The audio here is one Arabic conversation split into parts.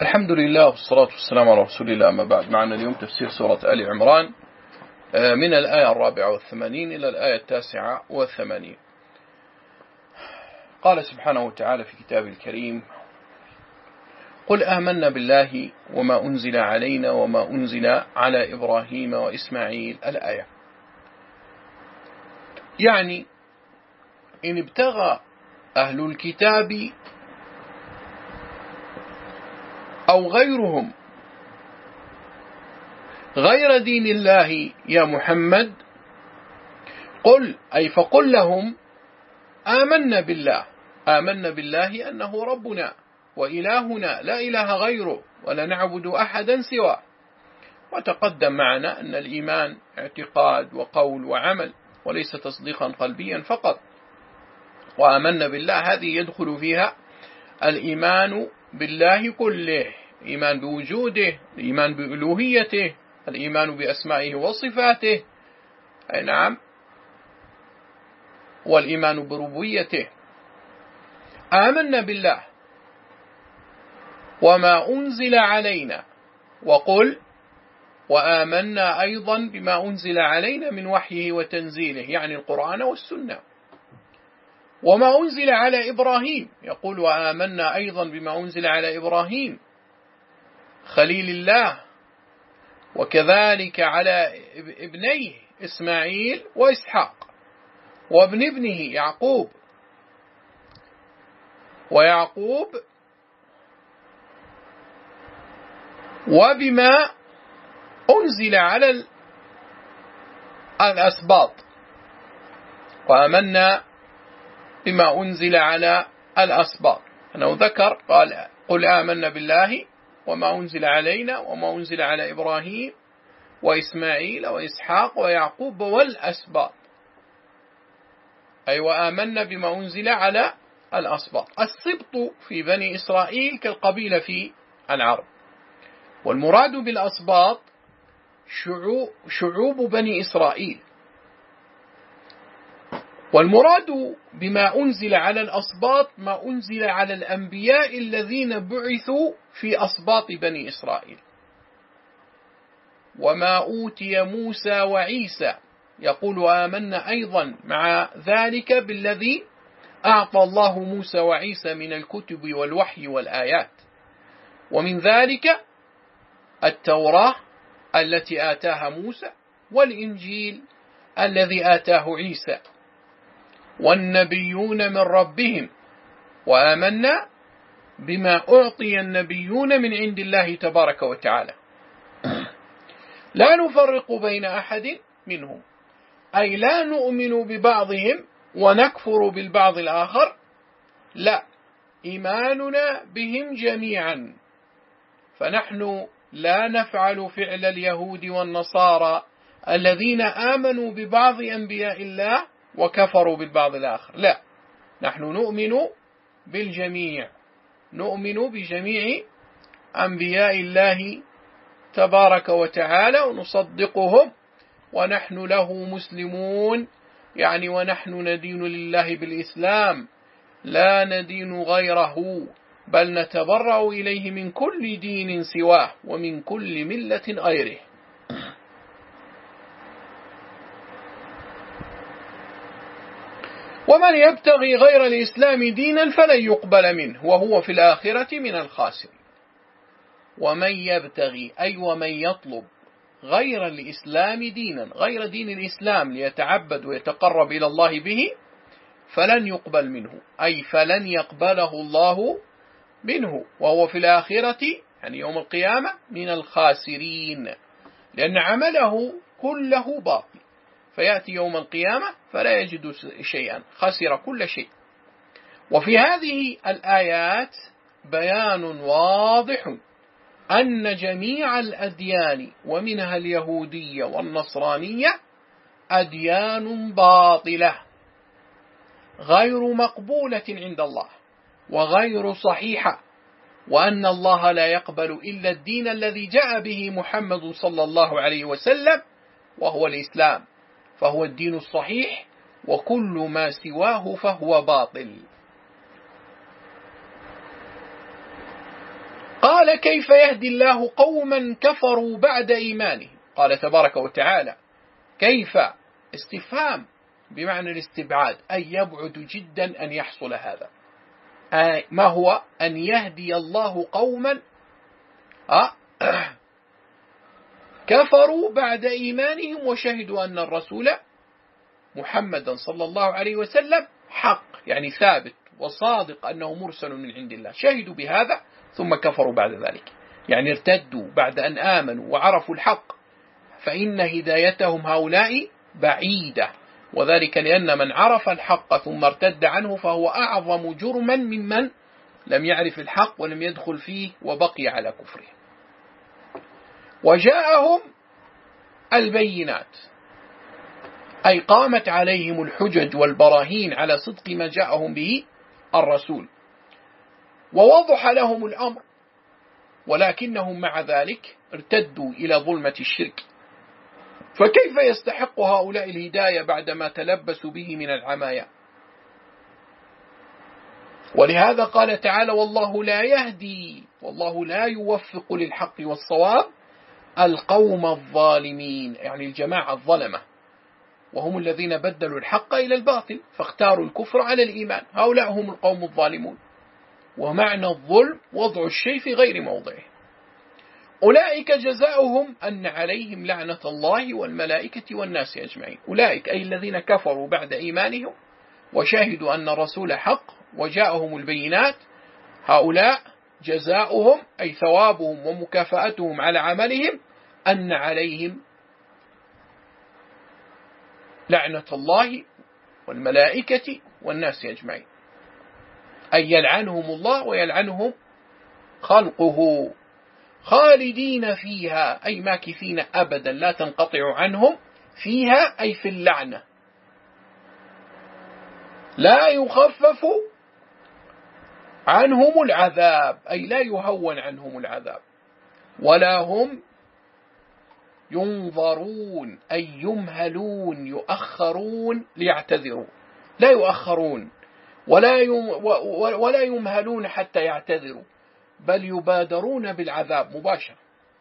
الحمد لله والصلاة والسلام على رسول الله. أما بعد، معنا اليوم تفسير سورة آل عمران من الآية 84 إلى الآية 89. قال سبحانه وتعالى في كتابه الكريم: قل آمنا بالله وما أنزل علينا وما أنزل على إبراهيم وإسماعيل. الآية يعني إن ابتغى أهل الكتاب أو غيرهم غير دين الله يا محمد، قل أي فقل لهم آمنا بالله أنه ربنا وإلهنا لا إله غيره ولا نعبد أحدا سواه. وتقدم معنا أن الإيمان اعتقاد وقول وعمل وليس تصديقا قلبيا فقط. وآمنا بالله هذه يدخل فيها الإيمان بالله كله، الإيمان بوجوده، الإيمان بألوهيته، الإيمان بأسمائه وصفاته، أي نعم، والإيمان بربوبيته. آمنا بالله وما أنزل علينا، وقل وآمنا أيضا بما أنزل علينا من وحيه وتنزيله، يعني القرآن والسنة. وما أنزل على إبراهيم، يقول وآمنا أيضا بما أنزل على إبراهيم خليل الله، وكذلك على ابنيه إسماعيل وإسحاق، وابن ابنه يعقوب، وبما أنزل على الأسباط. وآمنا بما أنزل على الأسباط، أنه ذكر قال قل آمنا بالله وما أنزل علينا وما أنزل على إبراهيم وإسماعيل وإسحاق ويعقوب والأسباط، أي وآمنا بما أنزل على الأسباط. السبط في بني إسرائيل كالقبيلة في العرب، والمراد بالأسباط شعوب بني إسرائيل. والمراد بما أنزل على الأسباط ما أنزل على الأنبياء الذين بعثوا في أسباط بني إسرائيل. وما أوتي موسى وعيسى، يقول آمنا أيضا مع ذلك بالذي أعطى الله موسى وعيسى من الكتب والوحي والآيات، ومن ذلك التوراة التي آتاها موسى، والإنجيل الذي آتاه عيسى، والنبيون من ربهم. وآمنا بما أعطي النبيون من عند الله تبارك وتعالى لا نفرق بين أحد منهم، أي لا نؤمن ببعضهم ونكفر بالبعض الآخر، لا، إيماننا بهم جميعا. فنحن لا نفعل فعل اليهود والنصارى الذين آمنوا ببعض أنبياء الله وكفروا بالبعض الآخر، لا، نحن نؤمن بالجميع، نؤمن بجميع أنبياء الله تبارك وتعالى ونصدقهم، ونحن له مسلمون، يعني ونحن ندين لله بالإسلام لا ندين غيره، بل نتبرأ إليه من كل دين سواه ومن كل ملة غيره. ومن يبتغي غير الإسلام دينا فلن يقبل منه وهو في الآخرة من الخاسرين. ومن يبتغي أي ومن يطلب غير الإسلام دينا، غير دين الإسلام ليتعبد ويتقرب إلى الله به، فلن يقبل منه، أي فلن يقبله الله منه وهو في الآخرة يعني يوم القيامة من الخاسرين، لأن عمله كله باطل، فيأتي يوم القيامة فلا يجد شيئا، خسر كل شيء. وفي هذه الآيات بيان واضح أن جميع الأديان ومنها اليهودية والنصرانية أديان باطلة غير مقبولة عند الله وغير صحيحة، وأن الله لا يقبل إلا الدين الذي جاء به محمد صلى الله عليه وسلم وهو الإسلام، فهو الدين الصحيح، وكل ما سواه فهو باطل. قال كيف يهدي الله قوما كفروا بعد إيمانهم. قال تبارك وتعالى كيف استفهام بمعنى الاستبعاد، أي يبعد جدا أن يحصل هذا. ما هو أن يهدي الله قوما كفروا بعد إيمانهم وشهدوا أن الرسول محمدا صلى الله عليه وسلم حق، يعني ثابت وصادق أنه مرسل من عند الله، شهدوا بهذا ثم كفروا بعد ذلك، يعني ارتدوا بعد أن آمنوا وعرفوا الحق، فإن هدايتهم هؤلاء بعيدة، وذلك لأن من عرف الحق ثم ارتد عنه فهو أعظم جرما ممن لم يعرف الحق ولم يدخل فيه وبقي على كفره. وجاءهم البينات، أي قامت عليهم الحجج والبراهين على صدق ما جاءهم به الرسول، ووضح لهم الأمر، ولكنهم مع ذلك ارتدوا إلى ظلمة الشرك، فكيف يستحق هؤلاء الهداية بعدما تلبسوا به من العمايا؟ ولهذا قال تعالى والله لا يهدي، والله لا يوفق للحق والصواب القوم الظالمين، يعني الجماعة الظلمة، وهم الذين بدلوا الحق إلى الباطل فاختاروا الكفر على الإيمان، هؤلاء هم القوم الظالمون. ومعنى الظلم وضع الشيء في غير موضعه. أولئك جزاؤهم أن عليهم لعنة الله والملائكة والناس أجمعين. أولئك أي الذين كفروا بعد إيمانهم وشهدوا أن الرسول حق وجاءهم البينات، هؤلاء جزاؤهم أي ثوابهم ومكافأتهم على عملهم أن عليهم لعنة الله والملائكة والناس أجمعين، أي يلعنهم الله ويلعنهم خلقه، خالدين فيها أي ماكثين أبدا لا تنقطع عنهم، فيها أي في اللعنة، لا يخفف عنهم العذاب أي لا يهون عنهم العذاب، ولا هم ينظرون أي يمهلون يؤخرون ليعتذروا، لا يؤخرون ولا يمهلون حتى يعتذروا، بل يبادرون بالعذاب مباشرة.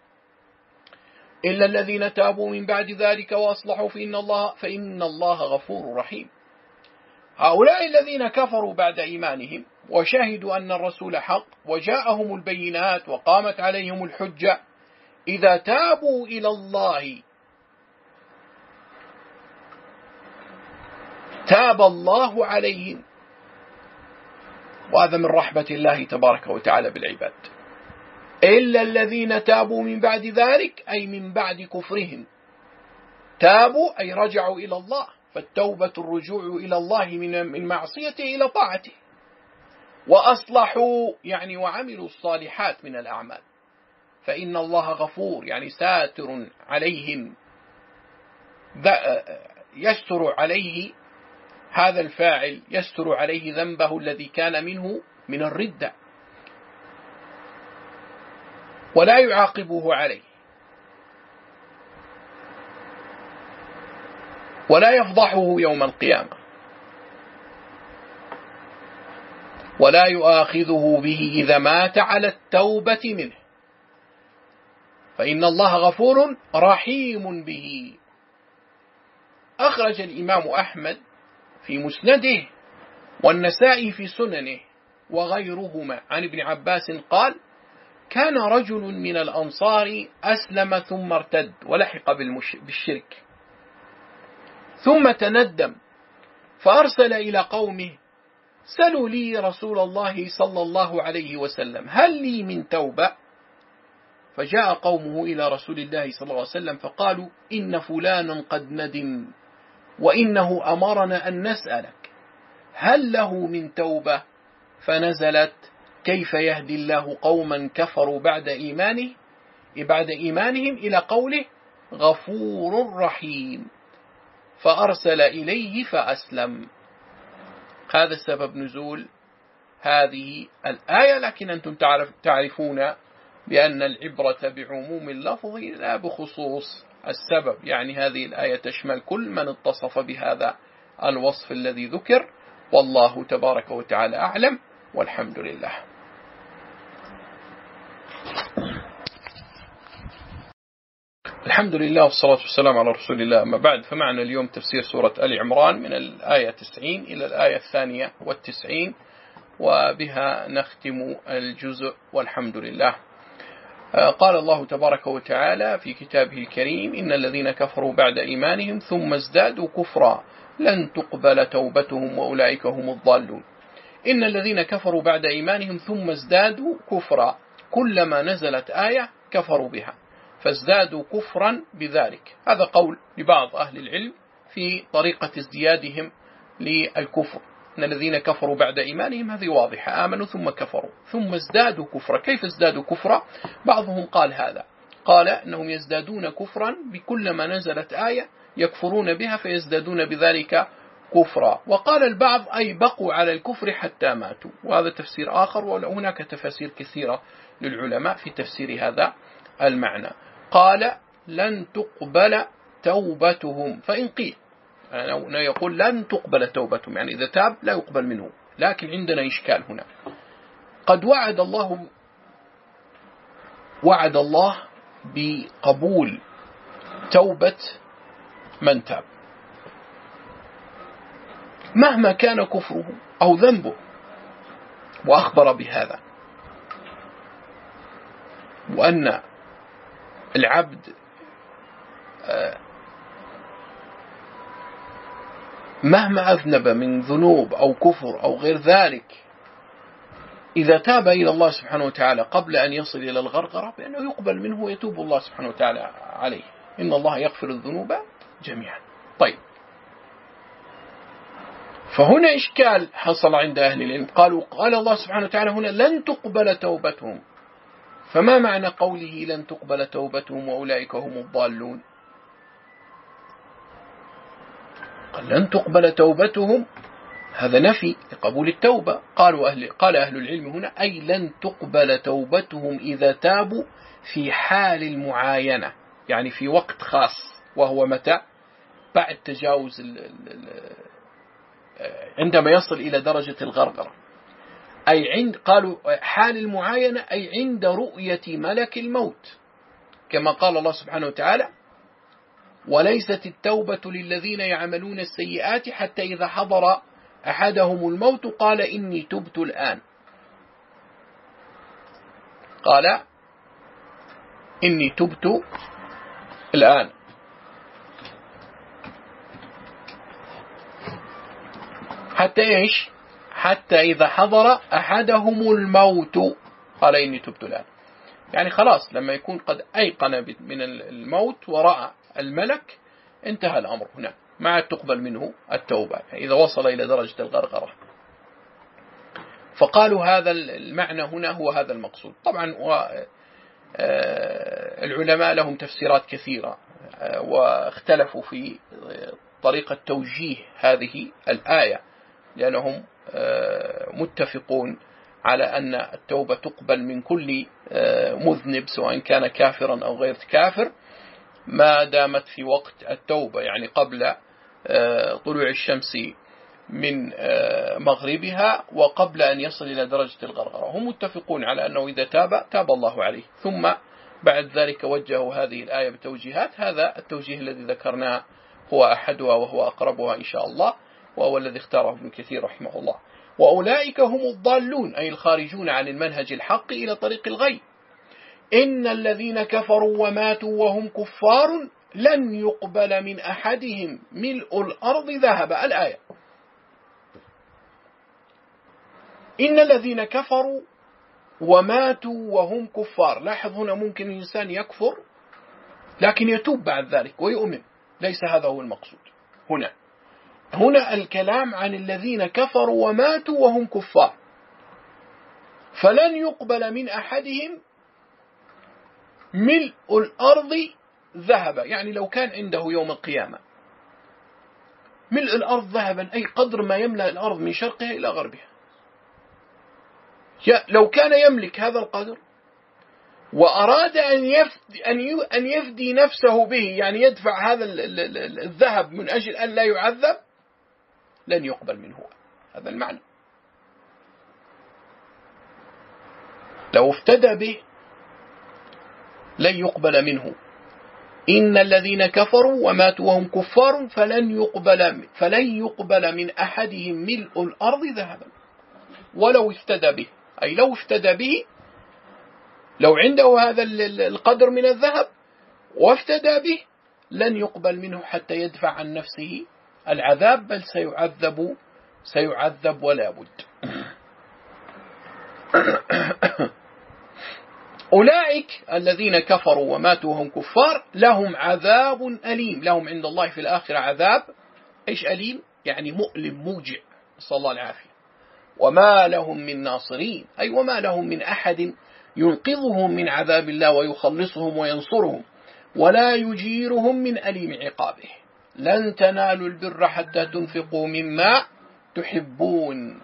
إلا الذين تابوا من بعد ذلك وأصلحوا فإن الله غفور رحيم. هؤلاء الذين كفروا بعد إيمانهم وشهدوا أن الرسول حق وجاءهم البينات وقامت عليهم الحجة، إذا تابوا إلى الله تاب الله عليهم، وهذا من رحمة الله تبارك وتعالى بالعباد. إلا الذين تابوا من بعد ذلك أي من بعد كفرهم، تابوا أي رجعوا إلى الله، فالتوبة الرجوع إلى الله من معصيته إلى طاعته، وأصلحوا يعني وعملوا الصالحات من الأعمال، فإن الله غفور يعني ساتر عليهم، يستر عليه هذا الفاعل، يستر عليه ذنبه الذي كان منه من الردة ولا يعاقبه عليه، ولا يفضحه يوم القيامة، ولا يؤاخذه به إذا مات على التوبة منه، فإن الله غفور رحيم به. أخرج الإمام أحمد في مسنده والنسائي في سننه وغيرهما عن ابن عباس قال كان رجل من الأنصار أسلم ثم ارتد ولحق بالشرك، ثم تندم فأرسل إلى قومه سلوا لي رسول الله صلى الله عليه وسلم هل لي من توبة؟ فجاء قومه إلى رسول الله صلى الله عليه وسلم فقالوا إن فلانا قد ندم وإنه أمرنا أن نسألك هل له من توبة؟ فنزلت كيف يهدي الله قوما كفروا بعد إيمانهم إلى قوله غفور رحيم، فأرسل إليه فأسلم. هذا السبب نزول هذه الآية، لكن أنتم تعرفون بأن العبرة بعموم اللفظ لا بخصوص السبب، يعني هذه الآية تشمل كل من اتصف بهذا الوصف الذي ذكر، والله تبارك وتعالى أعلم، والحمد لله. الحمد لله والصلاة والسلام على رسول الله. أما بعد، فمعنا اليوم تفسير سورة آل عمران من الآية 90 إلى الآية 92، وبها نختم الجزء والحمد لله. قال الله تبارك وتعالى في كتابه الكريم: إن الذين كفروا بعد إيمانهم ثم ازدادوا كفرا لن تقبل توبتهم وأولئك هم الضالون. إن الذين كفروا بعد إيمانهم ثم ازدادوا كفرا، كلما نزلت آية كفروا بها فازدادوا كفرا بذلك. هذا قول لبعض أهل العلم في طريقة ازديادهم للكفر. إن الذين كفروا بعد إيمانهم، هذه واضحة، آمنوا ثم كفروا ثم ازدادوا كفرا. كيف ازدادوا كفرا؟ بعضهم قال هذا، قال أنهم يزدادون كفرا بكلما نزلت آية يكفرون بها فيزدادون بذلك كفرا. وقال البعض أي بقوا على الكفر حتى ماتوا، وهذا تفسير آخر، وهناك تفاسير كثيرة للعلماء في تفسير هذا المعنى. قال لن تقبل توبتهم، فإن قيل يعني يقول لن تقبل توبتهم، يعني إذا تاب لا يقبل منه. لكن عندنا إشكال هنا. قد وعد الله بقبول توبة من تاب مهما كان كفره أو ذنبه، وأخبر بهذا، وأن العبد مهما أذنب من ذنوب أو كفر أو غير ذلك، إذا تاب إلى الله سبحانه وتعالى قبل أن يصل إلى الغرغرة بأنه يقبل منه ويتوب الله سبحانه وتعالى عليه. إن الله يغفر الذنوب جميعا. طيب، فهنا إشكال حصل عند أهل العلم. قال الله سبحانه وتعالى هنا لن تقبل توبتهم، فما معنى قوله لن تقبل توبتهم وأولئك هم الضالون؟ قال لن تقبل توبتهم، هذا نفي لقبول التوبة. قال أهل العلم هنا أي لن تقبل توبتهم إذا تابوا في حال المعاينة، يعني في وقت خاص، وهو متى؟ بعد تجاوز عندما يصل إلى درجة الغرغرة. أي قالوا حال المعاينة أي عند رؤية ملك الموت، كما قال الله سبحانه وتعالى: وليست التوبة للذين يعملون السيئات حتى إذا حضر أحدهم الموت قال إني تبت الآن. قال إني تبت الآن. حتى إيش؟ حتى إذا حضر أحدهم الموت قال إني تبت الآن، يعني خلاص لما يكون قد أيقن من الموت ورأى الملك انتهى الأمر، هنا ما عاد تقبل منه التوبة إذا وصل إلى درجة الغرغرة. فقالوا هذا المعنى هنا هو هذا المقصود. طبعا العلماء لهم تفسيرات كثيرة، واختلفوا في طريقة توجيه هذه الآية، لأنهم متفقون على أن التوبة تقبل من كل مذنب سواء كان كافرا أو غير كافر، ما دامت في وقت التوبة، يعني قبل طلوع الشمس من مغربها وقبل أن يصل إلى درجة الغرغرة. هم متفقون على أنه إذا تاب الله عليه. ثم بعد ذلك وجهوا هذه الآية بتوجيهات. هذا التوجيه الذي ذكرناه هو أحدها وهو أقربها إن شاء الله، وهو الذي اختاره ابن كثير رحمه الله. وأولئك هم الضالون، أي الخارجون عن المنهج الحق إلى طريق الغي. إن الذين كفروا وماتوا وهم كفار لن يقبل من أحدهم ملء الأرض ذهبا. الآية: إن الذين كفروا وماتوا وهم كفار. لاحظ هنا ممكن الإنسان يكفر لكن يتوب بعد ذلك ويؤمن، ليس هذا هو المقصود هنا الكلام عن الذين كفروا وماتوا وهم كفار. فلن يقبل من أحدهم ملء الأرض ذهبا، يعني لو كان عنده يوم القيامة ملء الأرض ذهبا، أي قدر ما يملأ الأرض من شرقها إلى غربها، لو كان يملك هذا القدر وأراد أن يفدي نفسه به، يعني يدفع هذا الذهب من أجل أن لا يعذب، لن يقبل منه. هذا المعنى. لو افتدى به لن يقبل منه. إن الذين كفروا وماتوا وهم كفار فلن يقبل من أحدهم ملء الأرض ذهبا ولو افتدى به، أي لو افتدى به، لو عنده هذا القدر من الذهب وافتدى به لن يقبل منه حتى يدفع عن نفسه العذاب، بل سيعذب ولا بد. أولئك الذين كفروا وماتوا وهم كفار لهم عذاب أليم، لهم عند الله في الآخرة عذاب إيش أليم؟ يعني مؤلم موجع، صلى الله العافية. وما لهم من ناصرين، أي وما لهم من أحد ينقذهم من عذاب الله ويخلصهم وينصرهم ولا يجيرهم من أليم عقابه. لن تنالوا البر حتى تنفقوا مما تحبون.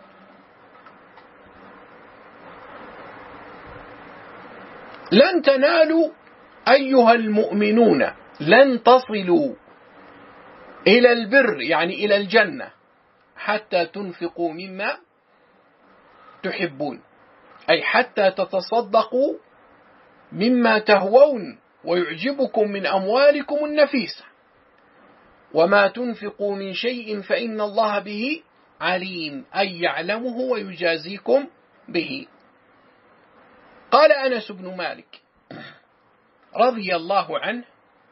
لن تنالوا أيها المؤمنون، لن تصلوا إلى البر يعني إلى الجنة حتى تنفقوا مما تحبون، أي حتى تتصدقوا مما تهوون ويعجبكم من أموالكم النفيسة. وما تنفقوا من شيء فإن الله به عليم، أي يعلمه ويجازيكم به. قال أنس بن مالك رضي الله عنه: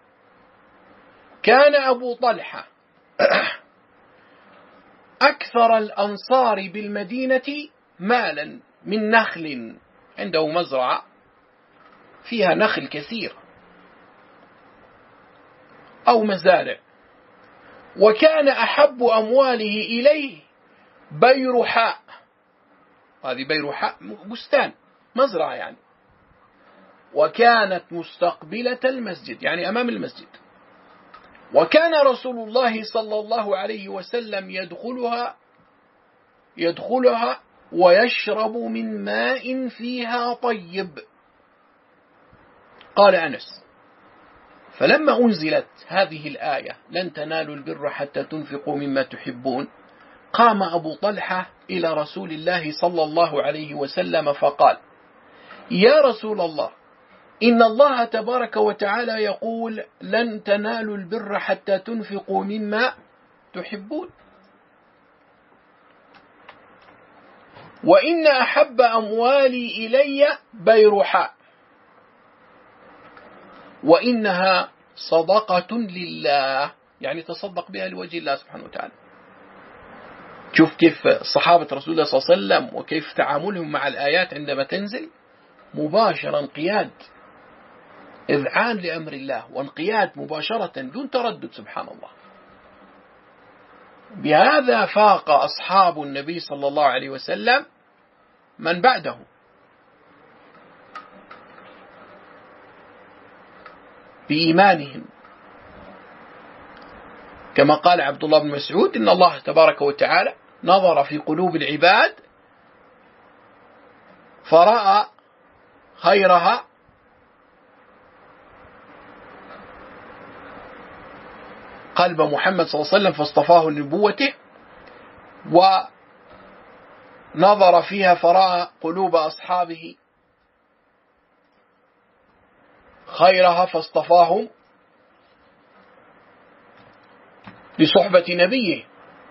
كان أبو طلحة أكثر الأنصار بالمدينة مالا من نخل، عنده مزرعة فيها نخل كثير أو مزارع، وكان أحب أمواله إليه بيرحاء، هذه بيرحاء بستان مزرعة يعني، وكانت مستقبلة المسجد يعني أمام المسجد، وكان رسول الله صلى الله عليه وسلم يدخلها ويشرب من ماء فيها طيب. قال أنس: فلما أنزلت هذه الآية لن تنالوا البر حتى تنفقوا مما تحبون، قام أبو طلحة إلى رسول الله صلى الله عليه وسلم فقال: يا رسول الله، إن الله تبارك وتعالى يقول لن تنالوا البر حتى تنفقوا مما تحبون، وإن أحب أموالي إلي بيرحاء، وإنها صدقة لله، يعني تصدق بها لوجه الله سبحانه وتعالى. شوف كيف صحابة رسول الله صلى الله عليه وسلم وكيف تعاملهم مع الآيات عندما تنزل، مباشرة انقياد، إذعان لأمر الله وانقياد مباشرة دون تردد، سبحان الله. بهذا فاق أصحاب النبي صلى الله عليه وسلم من بعده، بإيمانهم، كما قال عبد الله بن مسعود: إن الله تبارك وتعالى نظر في قلوب العباد فرأى خيرها قلب محمد صلى الله عليه وسلم فاصطفاه لنبوته، ونظر فيها فرأى قلوب أصحابه خيرها فاصطفاهم لصحبة نبيه.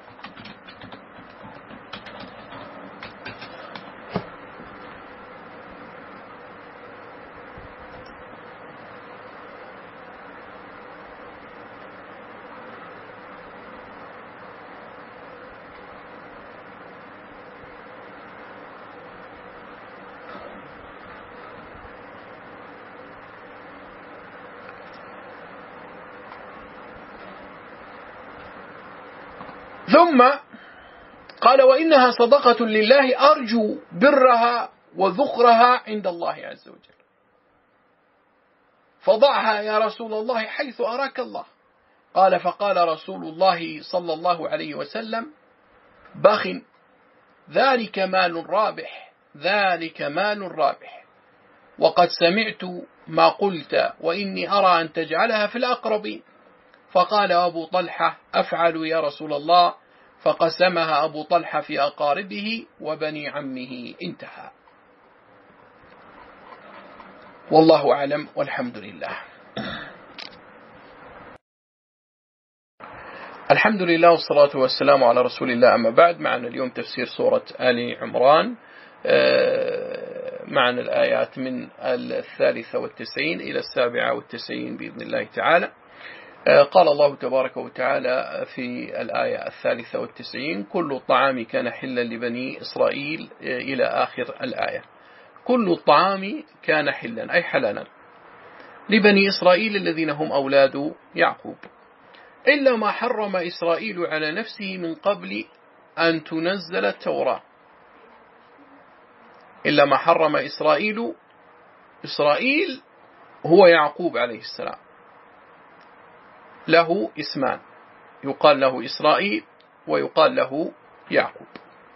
ثم قال: وإنها صدقة لله أرجو برها وذخرها عند الله عز وجل، فضعها يا رسول الله حيث أراك الله. قال: فقال رسول الله صلى الله عليه وسلم: بخ، ذلك مال رابح، ذلك مال رابح، وقد سمعت ما قلت، وإني أرى أن تجعلها في الأقربين. فقال أبو طلحة: أفعل يا رسول الله، فقسمها أبو طلحة في أقاربه وبني عمه. انتهى. والله أعلم والحمد لله. الحمد لله والصلاة والسلام على رسول الله، أما بعد. معنا اليوم تفسير سورة آل عمران، معنا الآيات من 93 إلى 97 بإذن الله تعالى. قال الله تبارك وتعالى في الآية 93: كل الطعام كان حلا لبني إسرائيل، إلى آخر الآية. كل الطعام كان حلا أي حلالا لبني إسرائيل الذين هم أولاد يعقوب، إلا ما حرم إسرائيل على نفسه من قبل أن تنزل التوراة. إلا ما حرم إسرائيل هو يعقوب عليه السلام، له اسمان، يقال له إسرائيل ويقال له يعقوب.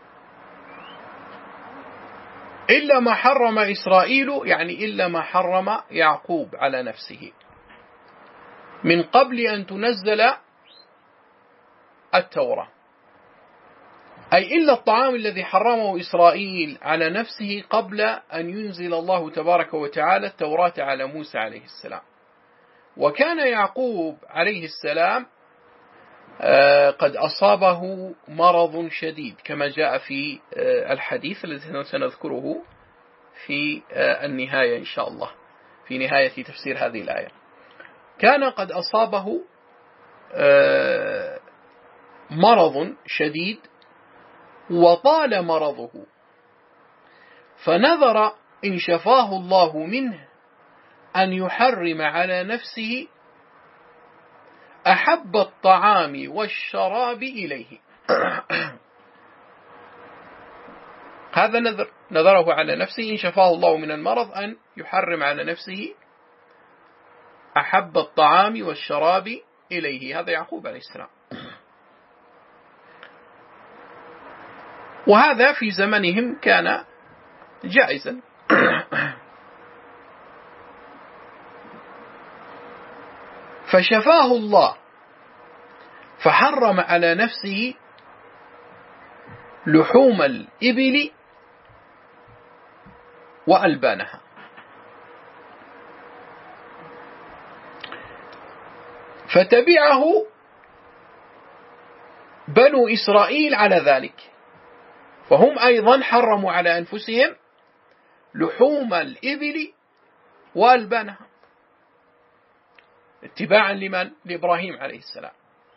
إلا ما حرم إسرائيل يعني إلا ما حرم يعقوب على نفسه من قبل أن تنزل التوراة، أي إلا الطعام الذي حرمه إسرائيل على نفسه قبل أن ينزل الله تبارك وتعالى التوراة على موسى عليه السلام. وكان يعقوب عليه السلام قد أصابه مرض شديد كما جاء في الحديث الذي سنذكره في النهاية إن شاء الله، في نهاية تفسير هذه الآية. كان قد أصابه مرض شديد وطال مرضه، فنذر إن شفاه الله منه أن يحرم على نفسه أحب الطعام والشراب إليه. هذا نذره على نفسه إن شفاه الله من المرض أن يحرم على نفسه أحب الطعام والشراب إليه. هذا يعقوب عليه السلام، وهذا في زمنهم كان جائزا. فشفاه الله فحرم على نفسه لحوم الإبل وألبانها. فتبعه بنو إسرائيل على ذلك، فهم أيضا حرموا على أنفسهم لحوم الإبل وألبانها اتباعا لمن؟ لإبراهيم عليه السلام.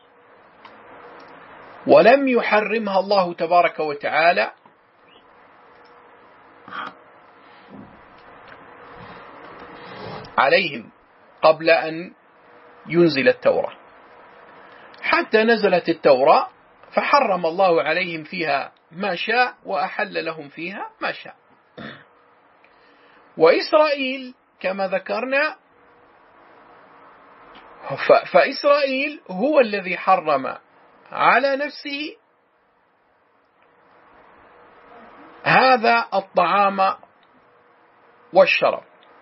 ولم يحرمها الله تبارك وتعالى عليهم قبل أن ينزل التوراة، حتى نزلت التوراة فحرم الله عليهم فيها ما شاء وأحل لهم فيها ما شاء. وإسرائيل كما ذكرنا، فإسرائيل هو الذي حرم على نفسه هذا الطعام والشراب.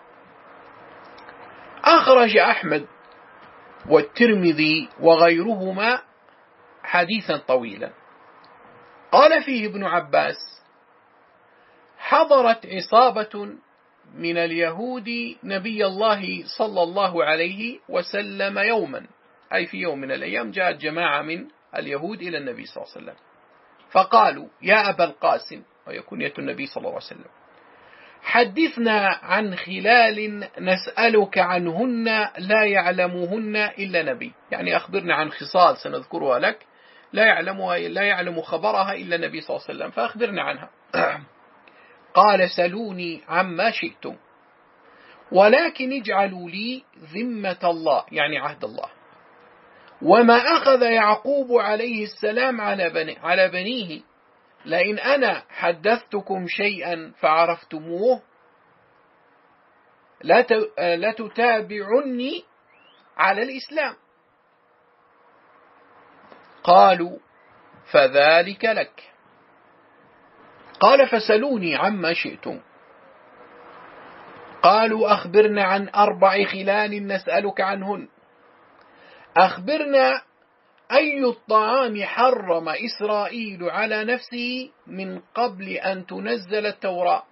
أخرج أحمد والترمذي وغيرهما حديثا طويلا قال فيه ابن عباس: حضرت عصابة من اليهود نبي الله صلى الله عليه وسلم يوما، أي في يوم من الأيام جاءت جماعة من اليهود إلى النبي صلى الله عليه وسلم فقالوا: يا أبا القاسم، وهي كنية النبي صلى الله عليه وسلم، حدثنا عن خلال نسألك عنهن لا يعلمهن إلا نبي، يعني أخبرنا عن خصال سنذكرها لك لا يعلم خبرها إلا النبي صلى الله عليه وسلم، فأخبرنا عنها. قال: سلوني عما شئتم، ولكن اجعلوا لي ذمة الله، يعني عهد الله، وما أخذ يعقوب عليه السلام على بنيه، لئن أنا حدثتكم شيئا فعرفتموه لتتابعني على الإسلام. قالوا: فذلك لك. قال: فسلوني عما شئتم. قالوا: أخبرنا عن 4 خلال نسألك عنهن. أخبرنا أي الطعام حرم إسرائيل على نفسه من قبل أن تنزل التوراة.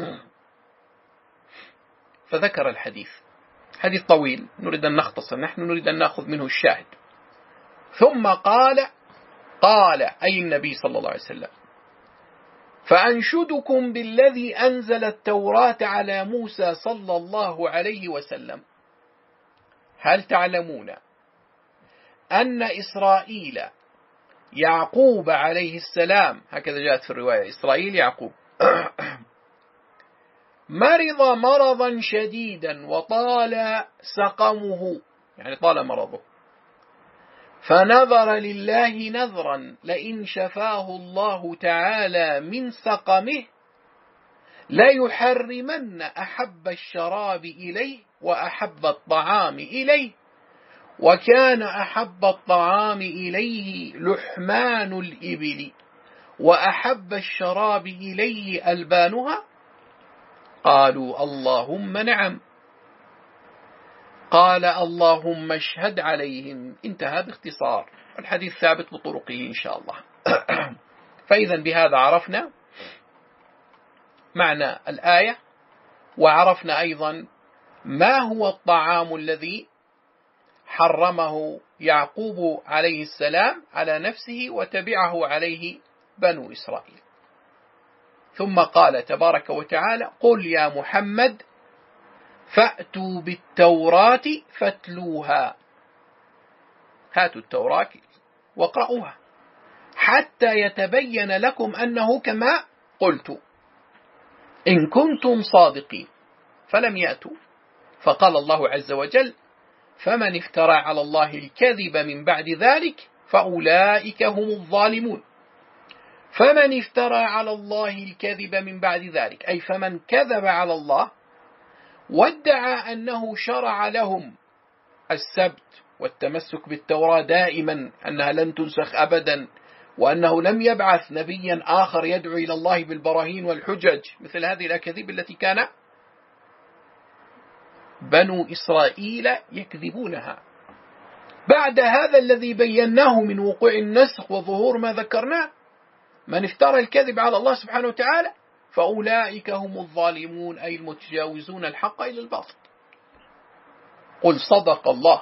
فذكر الحديث، حديث طويل نريد أن نختصر، نحن نريد أن نأخذ منه الشاهد. ثم قال أي النبي صلى الله عليه وسلم: فأنشدكم بالذي أنزل التوراة على موسى صلى الله عليه وسلم، هل تعلمون أن إسرائيل يعقوب عليه السلام، هكذا جاءت في الرواية إسرائيل يعقوب، مرض مرضا شديدا وطال سقمه، يعني طال مرضه، فنظر لله نذرا لئن شفاه الله تعالى من سقمه ليحرمن أحب الشراب إليه وأحب الطعام إليه، وكان أحب الطعام إليه لحمان الإبل وأحب الشراب إليه ألبانها. قالوا: اللهم نعم. قال: اللهم اشهد عليهم. انتهى باختصار، الحديث ثابت بطرقه إن شاء الله. فإذا بهذا عرفنا معنى الآية، وعرفنا أيضا ما هو الطعام الذي حرمه يعقوب عليه السلام على نفسه وتبعه عليه بنو إسرائيل. ثم قال تبارك وتعالى: قل يا محمد فأتوا بالتوراة فاتلوها، هاتوا التوراة واقرأوها حتى يتبين لكم أنه كما قلت إن كنتم صادقين. فلم يأتوا، فقال الله عز وجل: فمن افترى على الله الكذب من بعد ذلك فأولئك هم الظالمون. فمن افترى على الله الكذب من بعد ذلك، أي فمن كذب على الله وادعى أنه شرع لهم السبت والتمسك بالتوراة دائما أنها لن تنسخ أبدا، وأنه لم يبعث نبيا آخر يدعو إلى الله بالبراهين والحجج، مثل هذه الأكاذيب التي كان بنو إسرائيل يكذبونها. بعد هذا الذي بيناه من وقوع النسخ وظهور ما ذكرناه، من افترى الكذب على الله سبحانه وتعالى فأولئك هم الظالمون، أي المتجاوزون الحق إلى الباطل. قل صدق الله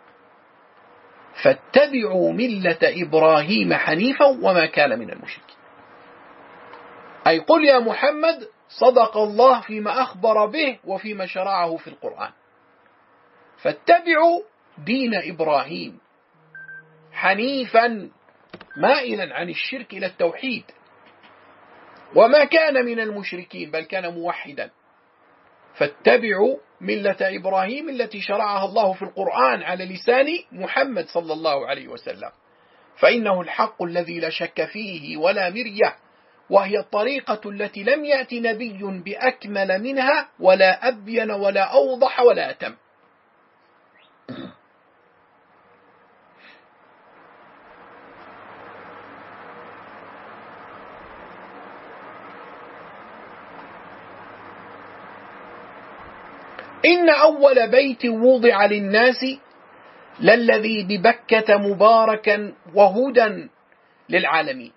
فاتبعوا ملة إبراهيم حنيفا وما كان من المشركين. أي قل يا محمد صدق الله فيما أخبر به وفيما شرعه في القرآن، فاتبعوا دين إبراهيم حنيفا مائلا عن الشرك إلى التوحيد، وما كان من المشركين بل كان موحدا. فاتبعوا ملة إبراهيم التي شرعها الله في القرآن على لسان محمد صلى الله عليه وسلم، فإنه الحق الذي لا شك فيه ولا مرية، وهي الطريقة التي لم يأتي نبي بأكمل منها ولا أبين ولا أوضح ولا أتم. إن أول بيت وضع للناس للذي ببكة مباركا وهدى للعالمين.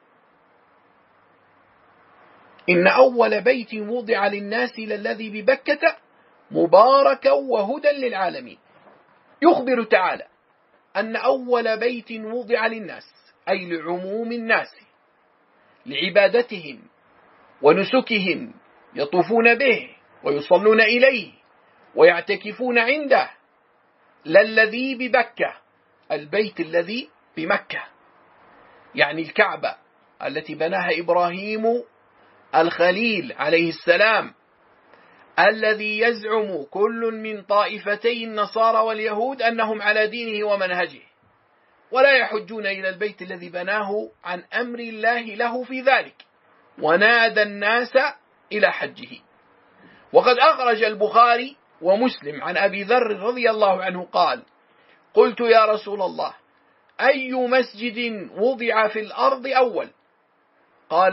إن أول بيت وضع للناس للذي ببكة مباركا وهدى للعالمين. يخبر تعالى أن أول بيت وضع للناس، أي لعموم الناس، لعبادتهم ونسكهم، يطوفون به ويصلون إليه ويعتكفون عنده، للذي ببكة، البيت الذي بمكة، يعني الكعبة التي بناها إبراهيم الخليل عليه السلام، الذي يزعم كل من طائفتي النصارى واليهود أنهم على دينه ومنهجه، ولا يحجون إلى البيت الذي بناه عن أمر الله له في ذلك، ونادى الناس إلى حجه. وقد أخرج البخاري ومسلم عن أبي ذر رضي الله عنه قال: قلت يا رسول الله أي مسجد وضع في الأرض أول؟ قال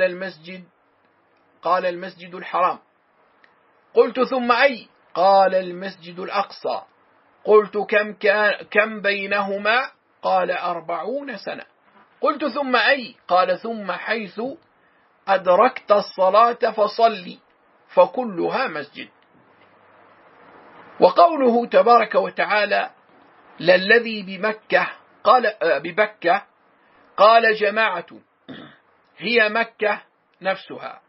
المسجد الحرام. قلت ثم أي؟ قال المسجد الأقصى. قلت كم بينهما؟ قال 40 سنة. قلت ثم أي؟ قال ثم حيث أدركت الصلاة فصلي فكلها مسجد. وقوله تبارك وتعالى للذي بمكة، قال ببكة قال جماعة هي مكة نفسها،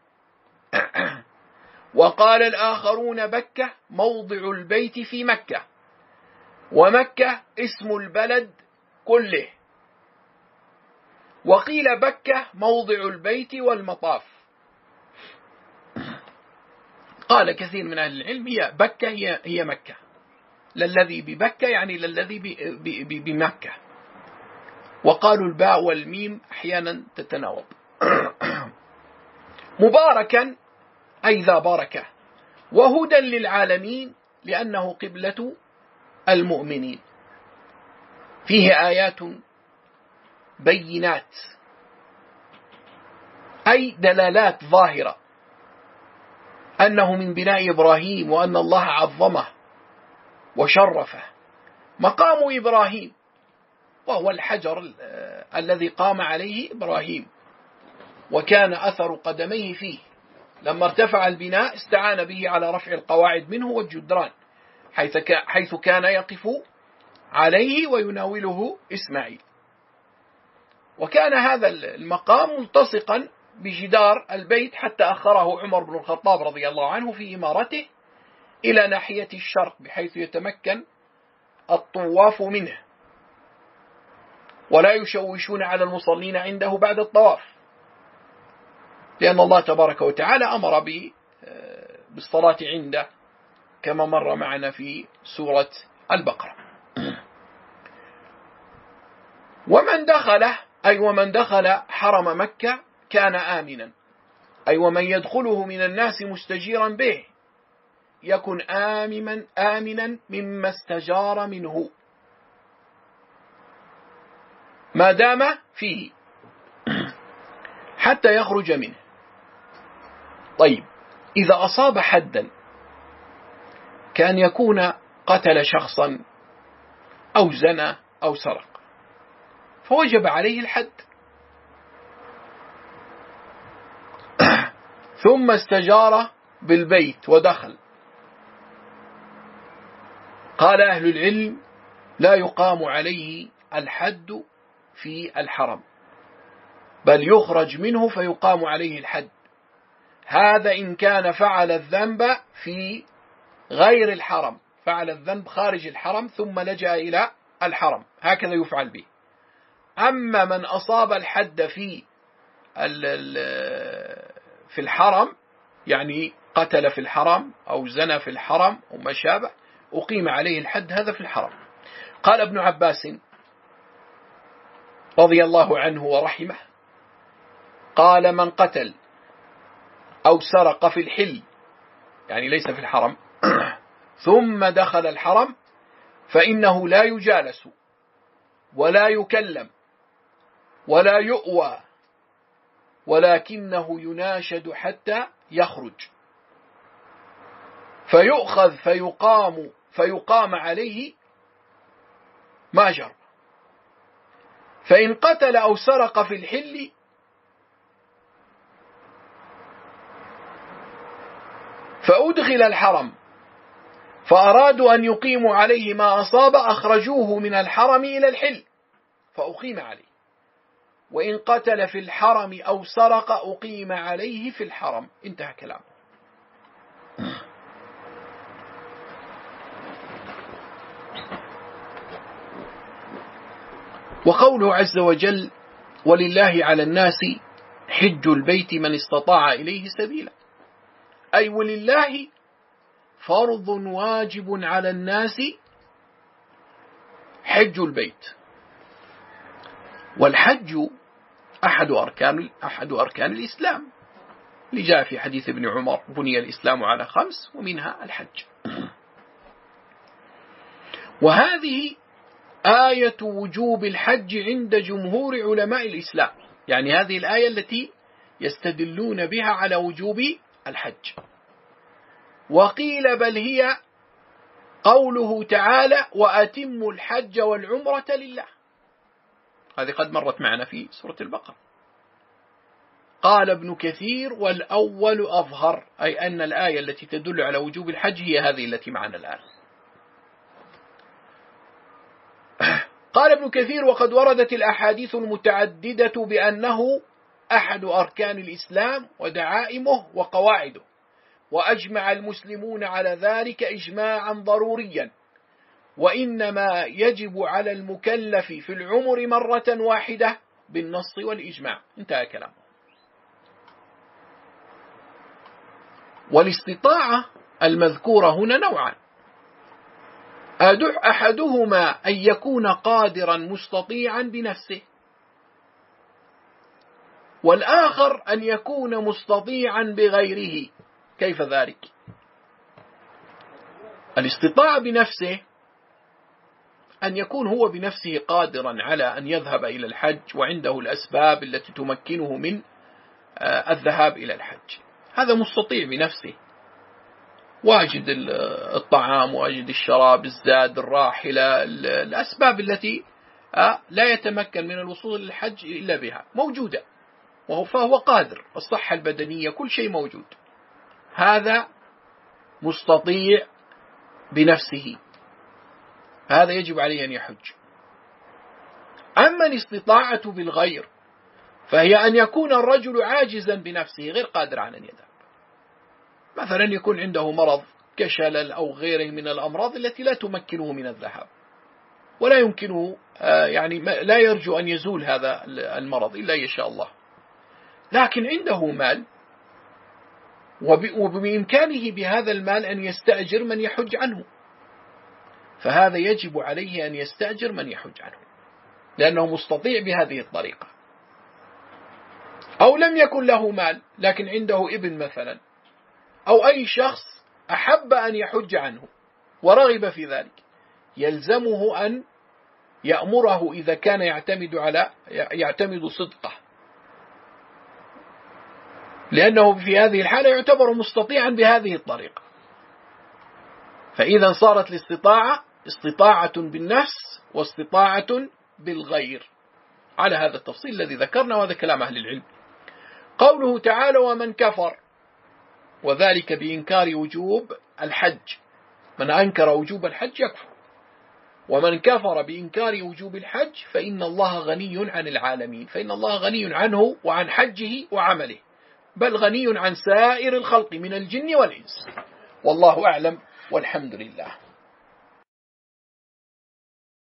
وقال الآخرون بكة موضع البيت في مكة، ومكة اسم البلد كله، وقيل بكة موضع البيت والمطاف. قال كثير من أهل العلم هي بكة هي مكة، للذي ببكة يعني للذي بمكة، وقالوا الباء والميم أحيانا تتناوب. مباركا أي ذا بركة، وهدى للعالمين لأنه قبلة المؤمنين، فيه آيات بينات أي دلالات ظاهرة أنه من بناء إبراهيم، وأن الله عظمه وشرفه. مقام إبراهيم وهو الحجر الذي قام عليه إبراهيم، وكان أثر قدميه فيه، لما ارتفع البناء استعان به على رفع القواعد منه والجدران، حيث كان يقف عليه ويناوله إسماعيل. وكان هذا المقام ملتصقا بجدار البيت، حتى أخره عمر بن الخطاب رضي الله عنه في إمارته إلى ناحية الشرق، بحيث يتمكن الطواف منه ولا يشوشون على المصلين عنده بعد الطواف، لأن الله تبارك وتعالى أمر بالصلاة عنده كما مر معنا في سورة البقرة. ومن دخل حرم مكة كان آمنا، أي ومن يدخله من الناس مستجيرا به يكن آمنا مما استجار منه ما دام فيه حتى يخرج منه. طيب، إذا أصاب حدا كان يكون قتل شخصا أو زنى أو سرق، فوجب عليه الحد، ثم استجار بالبيت ودخل. قال أهل العلم لا يقام عليه الحد في الحرم، بل يخرج منه فيقام عليه الحد. هذا إن كان فعل الذنب في غير الحرم، فعل الذنب خارج الحرم ثم لجأ إلى الحرم، هكذا يفعل به. أما من أصاب الحد في الحرم، يعني قتل في الحرم أو زنى في الحرم أو ما شابه، أقيم عليه الحد هذا في الحرم. قال ابن عباس رضي الله عنه ورحمه، قال من قتل أو سرق في الحل، يعني ليس في الحرم، ثم دخل الحرم فإنه لا يجالس ولا يكلم ولا يؤوى، ولكنه يناشد حتى يخرج، فيؤخذ فيقام عليه ما جرى. فإن قتل أو سرق في الحل فأدخل الحرم فأرادوا أن يقيموا عليه ما أصاب، أخرجوه من الحرم إلى الحل فأقيم عليه. وإن قتل في الحرم أو سرق أقيم عليه في الحرم. انتهى كلامه. وقوله عز وجل ولله على الناس حج البيت من استطاع إليه سبيلا، أي ولله فرض واجب على الناس حج البيت. والحج أحد أركان الإسلام، لجاء في حديث ابن عمر بني الإسلام على 5 ومنها الحج. وهذه آية وجوب الحج عند جمهور علماء الإسلام، يعني هذه الآية التي يستدلون بها على وجوب الحج. وقيل بل هي قوله تعالى وأتموا الحج والعمرة لله، هذه قد مرت معنا في سورة البقرة. قال ابن كثير والأول أظهر، أي أن الآية التي تدل على وجوب الحج هي هذه التي معنا الآن. قال ابن كثير: وقد وردت الأحاديث المتعددة بأنه أحد أركان الإسلام ودعائمه وقواعده، وأجمع المسلمون على ذلك إجماعا ضروريا، وإنما يجب على المكلف في العمر مرة واحدة بالنص والإجماع. انتهى كلامه. والاستطاعة المذكورة هنا نوعان: أحدهما أن يكون قادرا مستطيعا بنفسه، والآخر أن يكون مستطيعا بغيره. كيف ذلك؟ الاستطاعة بنفسه أن يكون هو بنفسه قادرا على أن يذهب إلى الحج وعنده الأسباب التي تمكنه من الذهاب إلى الحج، هذا مستطيع بنفسه، واجد الطعام، واجد الشراب، الزاد، الراحلة، الأسباب التي لا يتمكن من الوصول للحج إلا بها موجودة، فهو قادر، الصحة البدنية، كل شيء موجود، هذا مستطيع بنفسه، هذا يجب عليه أن يحج. أما الاستطاعة بالغير فهي أن يكون الرجل عاجزا بنفسه غير قادر على أن يذهب، مثلا يكون عنده مرض كشلل أو غيره من الأمراض التي لا تمكنه من الذهاب، ولا يمكنه يعني لا يرجو أن يزول هذا المرض إلا يشاء الله، لكن عنده مال وبإمكانه بهذا المال أن يستأجر من يحج عنه، فهذا يجب عليه أن يستأجر من يحج عنه لأنه مستطيع بهذه الطريقة. أو لم يكن له مال لكن عنده ابن مثلا، أو أي شخص أحب أن يحج عنه ورغب في ذلك، يلزمه أن يأمره إذا كان يعتمد صدقه، لأنه في هذه الحالة يعتبر مستطيعا بهذه الطريقة. فإذا صارت الاستطاعة استطاعة بالنفس واستطاعة بالغير على هذا التفصيل الذي ذكرنا، وهذا كلام أهل العلم. قوله تعالى: ومن كفر، وذلك بإنكار وجوب الحج، من أنكر وجوب الحج يكفر، ومن كفر بإنكار وجوب الحج فإن الله غني عن العالمين، فإن الله غني عنه وعن حجه وعمله، بل غني عن سائر الخلق من الجن والإنس. والله أعلم، والحمد لله.